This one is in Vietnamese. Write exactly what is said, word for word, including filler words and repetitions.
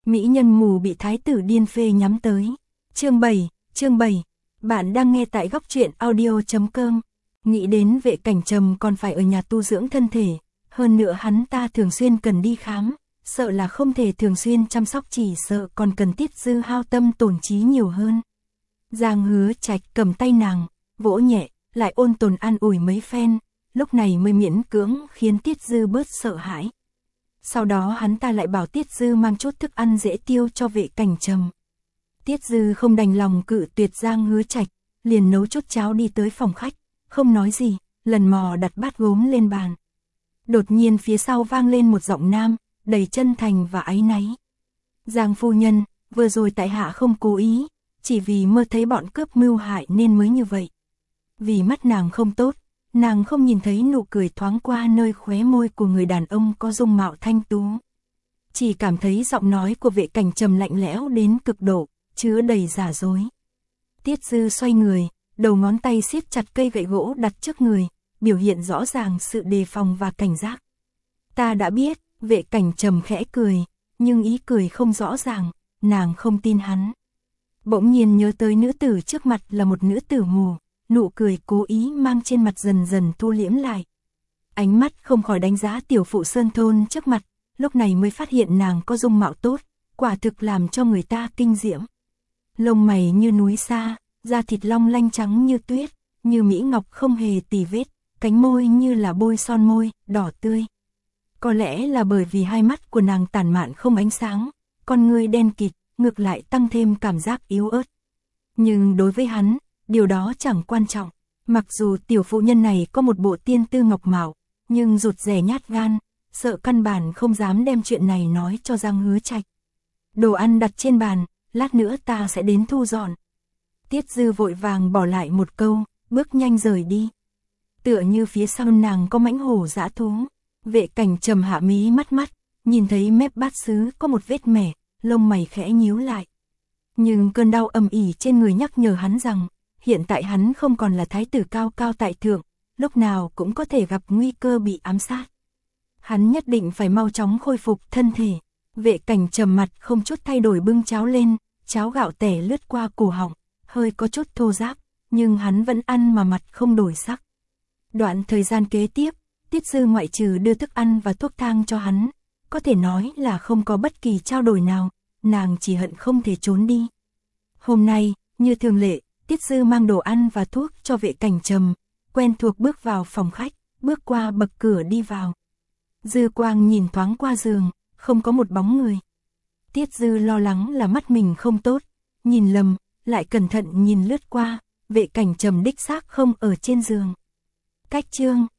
Mỹ nhân mù bị thái tử điên phê nhắm tới. Chương bảy, chương bảy. Bạn đang nghe tại góc truyện audio chấm com. Nghĩ đến Vệ Cảnh Trầm còn phải ở nhà tu dưỡng thân thể, hơn nữa hắn ta thường xuyên cần đi khám, sợ là không thể thường xuyên chăm sóc, chỉ sợ còn cần Tiết Dư hao tâm tổn trí nhiều hơn. Giang Hứa Trạch cầm tay nàng, vỗ nhẹ, lại ôn tồn an ủi mấy phen, lúc này mới miễn cưỡng khiến Tiết Dư bớt sợ hãi. Sau đó hắn ta lại bảo Tiết Dư mang chút thức ăn dễ tiêu cho Vệ Cảnh Trầm. Tiết Dư không đành lòng cự tuyệt Giang Hứa Trạch, liền nấu chút cháo đi tới phòng khách, không nói gì, lần mò đặt bát gốm lên bàn. Đột nhiên phía sau vang lên một giọng nam, đầy chân thành và áy náy. Giang phu nhân, vừa rồi tại hạ không cố ý, chỉ vì mơ thấy bọn cướp mưu hại nên mới như vậy. Vì mắt nàng không tốt, nàng không nhìn thấy nụ cười thoáng qua nơi khóe môi của người đàn ông có dung mạo thanh tú. Chỉ cảm thấy giọng nói của Vệ Cảnh Trầm lạnh lẽo đến cực độ, chứa đầy giả dối. Tiết Dư xoay người, đầu ngón tay siết chặt cây gậy gỗ đặt trước người, biểu hiện rõ ràng sự đề phòng và cảnh giác. Ta đã biết, Vệ Cảnh Trầm khẽ cười, nhưng ý cười không rõ ràng, nàng không tin hắn. Bỗng nhiên nhớ tới nữ tử trước mặt là một nữ tử mù, nụ cười cố ý mang trên mặt dần dần thu liễm lại. Ánh mắt không khỏi đánh giá tiểu phụ sơn thôn trước mặt, lúc này mới phát hiện nàng có dung mạo tốt, quả thực làm cho người ta kinh diễm. Lông mày như núi sa, da thịt long lanh trắng như tuyết, như mỹ ngọc không hề tì vết, cánh môi như là bôi son môi, đỏ tươi. Có lẽ là bởi vì hai mắt của nàng tản mạn không ánh sáng, con ngươi đen kịt, ngược lại tăng thêm cảm giác yếu ớt. Nhưng đối với hắn, điều đó chẳng quan trọng. Mặc dù tiểu phụ nhân này có một bộ tiên tư ngọc mạo, nhưng rụt rè nhát gan, sợ căn bản không dám đem chuyện này nói cho Giang Hứa Trạch. Đồ ăn đặt trên bàn, lát nữa ta sẽ đến thu dọn. Tiết Dư vội vàng bỏ lại một câu, bước nhanh rời đi. Tựa như phía sau nàng có mãnh hổ dã thú. Vệ Cảnh Trầm hạ mí mắt mắt, nhìn thấy mép bát sứ có một vết mẻ, lông mày khẽ nhíu lại. Nhưng cơn đau ầm ỉ trên người nhắc nhở hắn rằng, hiện tại hắn không còn là thái tử cao cao tại thượng, lúc nào cũng có thể gặp nguy cơ bị ám sát. Hắn nhất định phải mau chóng khôi phục thân thể. Vệ Cảnh Trầm mặt không chút thay đổi bưng cháo lên, cháo gạo tẻ lướt qua cổ họng, hơi có chút thô ráp, nhưng hắn vẫn ăn mà mặt không đổi sắc. Đoạn thời gian kế tiếp, Tiết Dư ngoại trừ đưa thức ăn và thuốc thang cho hắn, có thể nói là không có bất kỳ trao đổi nào, nàng chỉ hận không thể trốn đi. Hôm nay, như thường lệ, Tiết Dư mang đồ ăn và thuốc cho Vệ Cảnh Trầm, quen thuộc bước vào phòng khách, bước qua bậc cửa đi vào. Dư quang nhìn thoáng qua giường, không có một bóng người. Tiết Dư lo lắng là mắt mình không tốt, nhìn lầm, lại cẩn thận nhìn lướt qua, Vệ Cảnh Trầm đích xác không ở trên giường. Cách chương